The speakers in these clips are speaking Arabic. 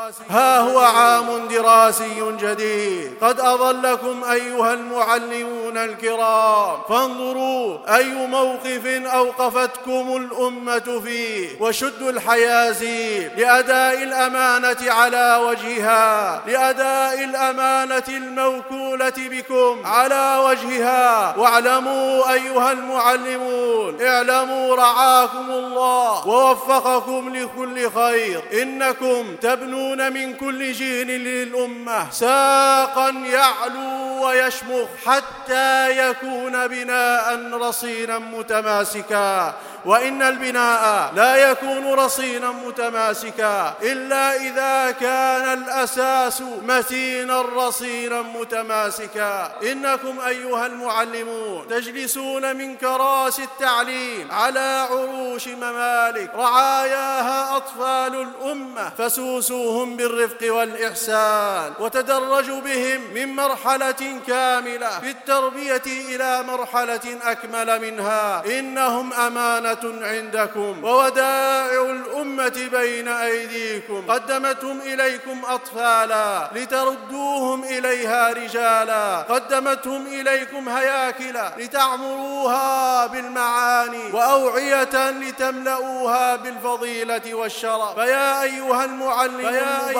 ها هو عام دراسي جديد قد أظلكم أيها المعلمون الكرام، فانظروا أي موقف أوقفتكم الأمة فيه، وشدوا الحيازين لأداء الأمانة على وجهها، لأداء الأمانة الموكولة بكم على وجهها. واعلموا أيها المعلمون، اعلموا رعاكم الله ووفقكم لكل خير، إنكم تبنون من كل جيل للأمة ساقا يعلو ويشمخ حتى يكون بناء رصينا متماسكا. وإن البناء لا يكون رصينا متماسكا إلا إذا كان الأساس متينا رصينا متماسكا. إنكم أيها المعلمون تجلسون من كراسي التعليم على عروش ممالك رعاياها أطفال الأمة، فسوسوهم بالرفق والإحسان، وتدرجوا بهم من مرحلة كاملة في التربية إلى مرحلة أكمل منها. إنهم أمانة عندكم وودائع الأمة بين أيديكم، قدمتهم إليكم أطفالا لتردوهم إليها رجالا، قدمتهم إليكم هياكلا لتعمروها بالمعاني، وأوعية لتملؤوها بالفضيلة والشرف. فيا أيها المعلم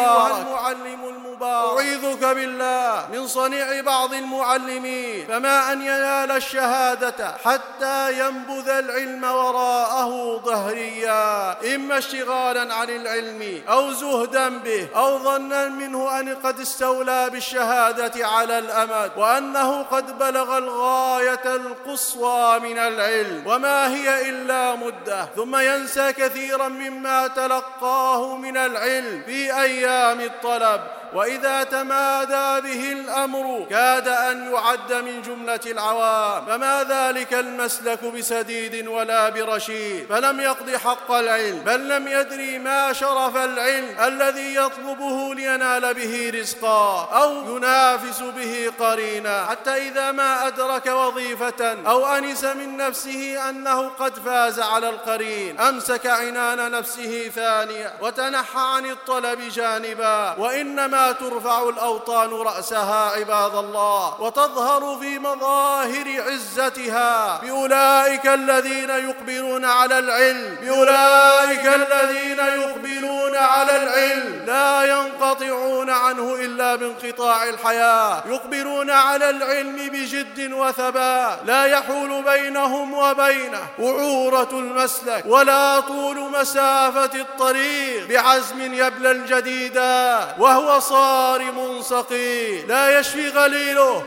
المبارك، أعيذك بالله من صنيع بعض المعلمين، فما أن ينال الشهادة حتى ينبذ العلم وراءه ظهريا، إما اشتغالا عن العلم أو زهدا به أو ظنا منه أن قد استولى بالشهادة على الأمد، وأنه قد بلغ الغاية القصوى من العلم وما هي إلا مدة، ثم ينسى كثيرا مما تلقاه من العلم في أيام الطلب، وإذا تمادى به الأمر كاد أن يعد من جملة العوام. فما ذلك المسلك بسديد ولا برشيد، فلم يقض حق العلم، بل لم يدري ما شرف العلم الذي يطلبه لينال به رزقا أو ينافس به قرينا، حتى إذا ما أدرك وظيفة أو أنس من نفسه أنه قد فاز على القرين، أمسك عنان نفسه ثانية وتنحى عن الطلب جانبا. وإنما ترفع الأوطان رأسها عباد الله، وتظهر في مظاهر عزتها بأولئك الذين يقبلون على العلم، بأولئك الذين يقبلون على العلم لا ينقطعون عنه إلا بانقطاع الحياة، يقبلون على العلم بجد وثبات، لا يحول بينهم وبينه وعورة المسلك ولا طول مسافة الطريق، بعزم يبلى الجديدا وهو صارم ثقيل، لا يشفي غليله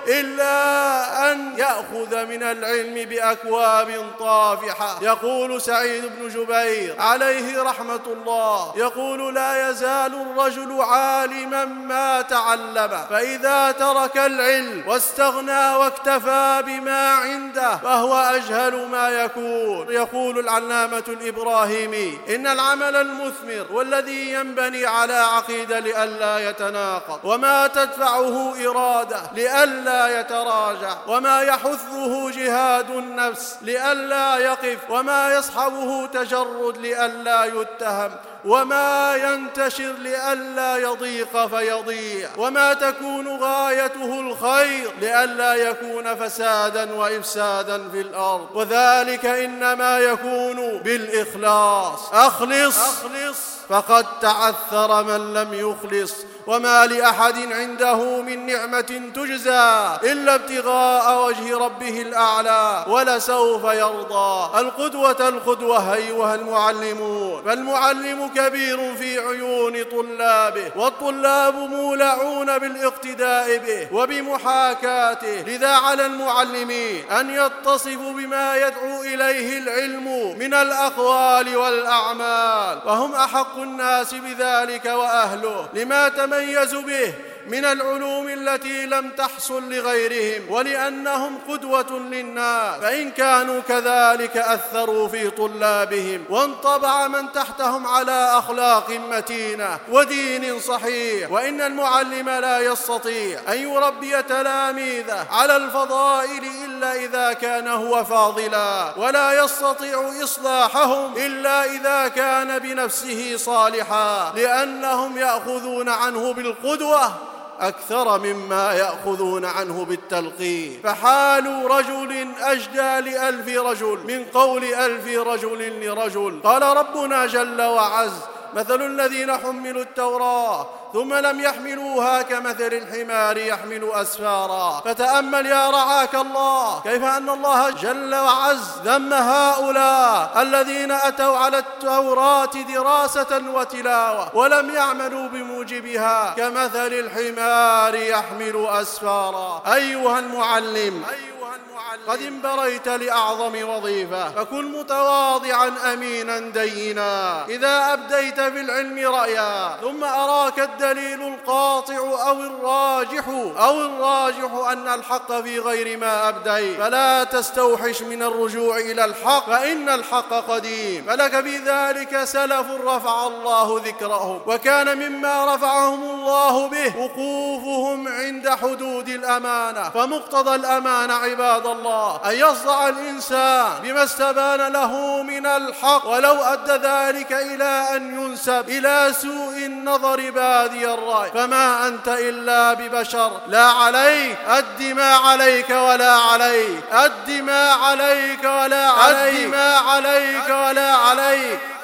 إلا أن يأخذ من العلم بأكواب طافحة. يقول سعيد بن جبير عليه رحمة الله، يقول: لا يزال الرجل عالما ما تعلم، فإذا ترك العلم واستغنى واكتفى بما عنده فهو أجهل ما يكون. يقول العلامة الإبراهيمي: إن العمل المثمر والذي ينبني على عقيدة لئلا يتناقض، وما تدفعه إرادة لئلا يتراجع، وما يحثه جهاد النفس لئلا يقف، وما يصحبه تجرد لئلا يتهم، وما ينتشر لئلا يضيق فيضيع، وما تكون غايته الخير لئلا يكون فسادا وإفسادا في الأرض، وذلك إنما يكون بالإخلاص. أخلص فقد تعثر من لم يخلص، وما لأحد عنده من نعمة تجزى إلا ابتغاء وجه ربه الأعلى ولسوف يرضى. القدوة أيها المعلمون، فالمعلم كبير في عيون طلابه، والطلاب مولعون بالاقتداء به وبمحاكاته، لذا على المعلمين أن يتصفوا بما يدعو إليه العلم من الأقوال والأعمال، وهم أحق الناس بذلك وأهله، لما تميزوا به من العلوم التي لم تحصل لغيرهم، ولأنهم قدوة للناس، فإن كانوا كذلك أثروا في طلابهم، وانطبع من تحتهم على أخلاق متينة ودين صحيح. وإن المعلم لا يستطيع أن يربي تلاميذه على الفضائل إلا إلا إذا كان هو فاضلا، ولا يستطيع إصلاحهم إلا إذا كان بنفسه صالحا، لأنهم يأخذون عنه بالقدوة أكثر مما يأخذون عنه بالتلقين. فحال رجل أجدى ل1000 رجل من قول 1000 رجل لرجل. قال ربنا جل وعز: مثل الذين حملوا التوراة ثم لم يحملوها كمثل الحمار يحمل أسفارا. فتأمل يا رعاك الله كيف أن الله جل وعز ذم هؤلاء الذين أتوا على التوراة دراسة وتلاوة ولم يعملوا بموجبها كمثل الحمار يحمل أسفارا. أيها المعلم، قد انبريت لأعظم وظيفة، فكن متواضعا أمينا دينا. إذا أبديت في العلم رأيا ثم أراك الدليل القاطع أو الراجح أن الحق في غير ما أبديت، فلا تستوحش من الرجوع إلى الحق، فإن الحق قديم. فلك في ذلك سلف رفع الله ذكرهم، وكان مما رفعهم الله به وقوفهم عند حدود الأمانة. فمقتضى الأمانة عباد الله أن يصدع الإنسان بما استبان له من الحق، ولو أدى ذلك إلى أن ينسب إلى سوء النظر بادي الرأي. فما أنت إلا ببشر، لا عليك أد ما عليك ولا عليك، أد ما عليك ولا عليك، أد ما عليك ولا عليك.